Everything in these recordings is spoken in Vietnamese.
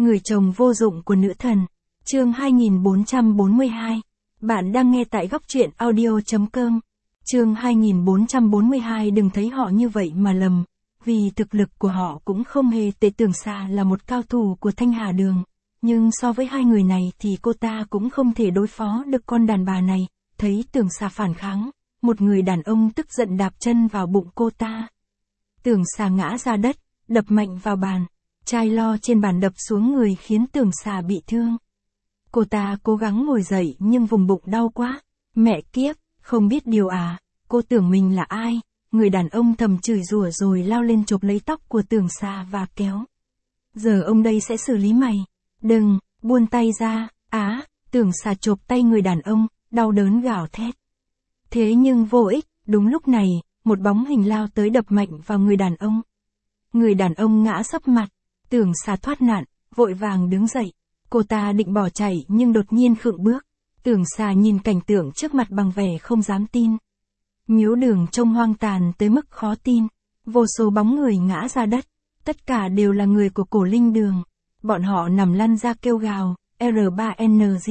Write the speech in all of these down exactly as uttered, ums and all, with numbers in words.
Người chồng vô dụng của nữ thần. Chương hai nghìn bốn trăm bốn mươi hai. Bạn đang nghe tại góc truyện audio chấm com. Chương hai nghìn bốn trăm bốn mươi hai. Đừng thấy họ như vậy mà lầm, vì thực lực của họ cũng không hề tệ. Tưởng Xà là một cao thủ của Thanh Hà Đường, nhưng so với hai người này thì cô ta cũng không thể đối phó được con đàn bà này. Thấy Tưởng Xà phản kháng, một người đàn ông tức giận đạp chân vào bụng cô ta. Tưởng Xà ngã ra đất, đập mạnh vào bàn. Chai lo trên bàn đập xuống người khiến Tưởng Xà bị thương. Cô ta cố gắng ngồi dậy nhưng vùng bụng đau quá. Mẹ kiếp, không biết điều à, cô tưởng mình là ai? Người đàn ông thầm chửi rủa rồi lao lên chộp lấy tóc của Tưởng Xà và kéo. Giờ ông đây sẽ xử lý mày. Đừng, buông tay ra. Á, Tưởng Xà chộp tay người đàn ông, đau đớn gào thét. Thế nhưng vô ích, đúng lúc này, một bóng hình lao tới đập mạnh vào người đàn ông. Người đàn ông ngã sấp mặt. Tưởng Xà thoát nạn, vội vàng đứng dậy. Cô ta định bỏ chạy nhưng đột nhiên khựng bước. Tưởng Xà nhìn cảnh tượng trước mặt bằng vẻ không dám tin. Miếu đường trông hoang tàn tới mức khó tin. Vô số bóng người ngã ra đất. Tất cả đều là người của Cổ Linh Đường. Bọn họ nằm lăn ra kêu gào, R ba N G.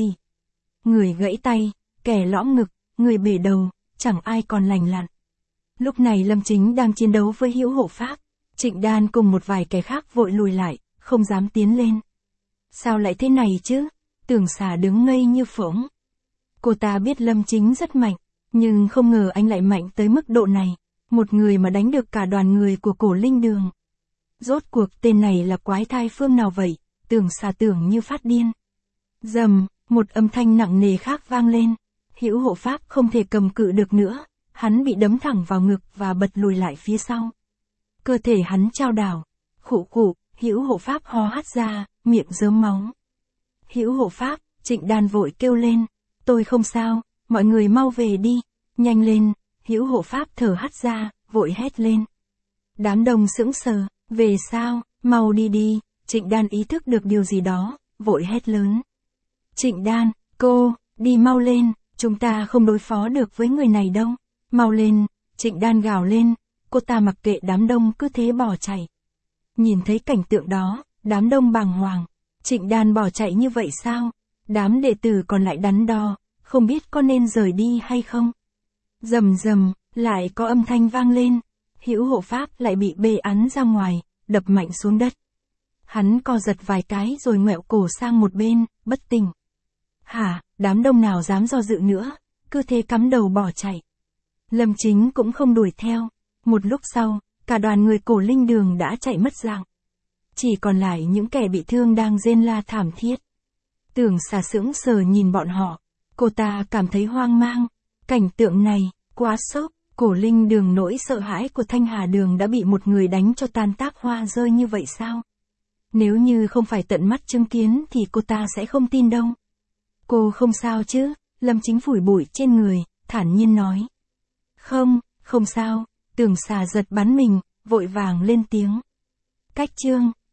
Người gãy tay, kẻ lõm ngực, người bể đầu, chẳng ai còn lành lặn. Lúc này Lâm Chính đang chiến đấu với Hữu Hộ Pháp. Trịnh Đan cùng một vài kẻ khác vội lùi lại, không dám tiến lên. Sao lại thế này chứ? Tưởng Xà đứng ngây như phỗng. Cô ta biết Lâm Chính rất mạnh, nhưng không ngờ anh lại mạnh tới mức độ này. Một người mà đánh được cả đoàn người của Cổ Linh Đường. Rốt cuộc tên này là quái thai phương nào vậy? Tưởng Xà tưởng như phát điên. Rầm, một âm thanh nặng nề khác vang lên. Hữu Hộ Pháp không thể cầm cự được nữa. Hắn bị đấm thẳng vào ngực và bật lùi lại phía sau. Cơ thể hắn chao đảo. Khụ khụ, Hữu Hộ Pháp ho hắt ra, miệng rớm máu. Hữu Hộ Pháp, Trịnh Đan vội kêu lên. Tôi không sao, mọi người mau về đi. Nhanh lên, Hữu Hộ Pháp thở hắt ra, vội hét lên. Đám đông sững sờ, về sao, mau đi đi. Trịnh Đan ý thức được điều gì đó, vội hét lớn. Trịnh Đan, cô, đi mau lên, chúng ta không đối phó được với người này đâu. Mau lên, Trịnh Đan gào lên. Cô ta mặc kệ đám đông cứ thế bỏ chạy. Nhìn thấy cảnh tượng đó, đám đông bàng hoàng. Trịnh Đan bỏ chạy như vậy sao? Đám đệ tử còn lại đắn đo, không biết có nên rời đi hay không. Rầm rầm, lại có âm thanh vang lên. Hữu Hộ Pháp lại bị bê ắn ra ngoài, đập mạnh xuống đất. Hắn co giật vài cái rồi ngoẹo cổ sang một bên, bất tỉnh. Hả, đám đông nào dám do dự nữa, cứ thế cắm đầu bỏ chạy. Lâm Chính cũng không đuổi theo. Một lúc sau, cả đoàn người Cổ Linh Đường đã chạy mất dạng. Chỉ còn lại những kẻ bị thương đang rên la thảm thiết. Tưởng Xà sững sờ nhìn bọn họ. Cô ta cảm thấy hoang mang. Cảnh tượng này, quá sốc. Cổ Linh Đường nỗi sợ hãi của Thanh Hà Đường đã bị một người đánh cho tan tác hoa rơi như vậy sao? Nếu như không phải tận mắt chứng kiến thì cô ta sẽ không tin đâu. Cô không sao chứ? Lâm Chính phủi bụi trên người, thản nhiên nói. Không, không sao. Tưởng Xà giật bắn mình, vội vàng lên tiếng. Cách chương.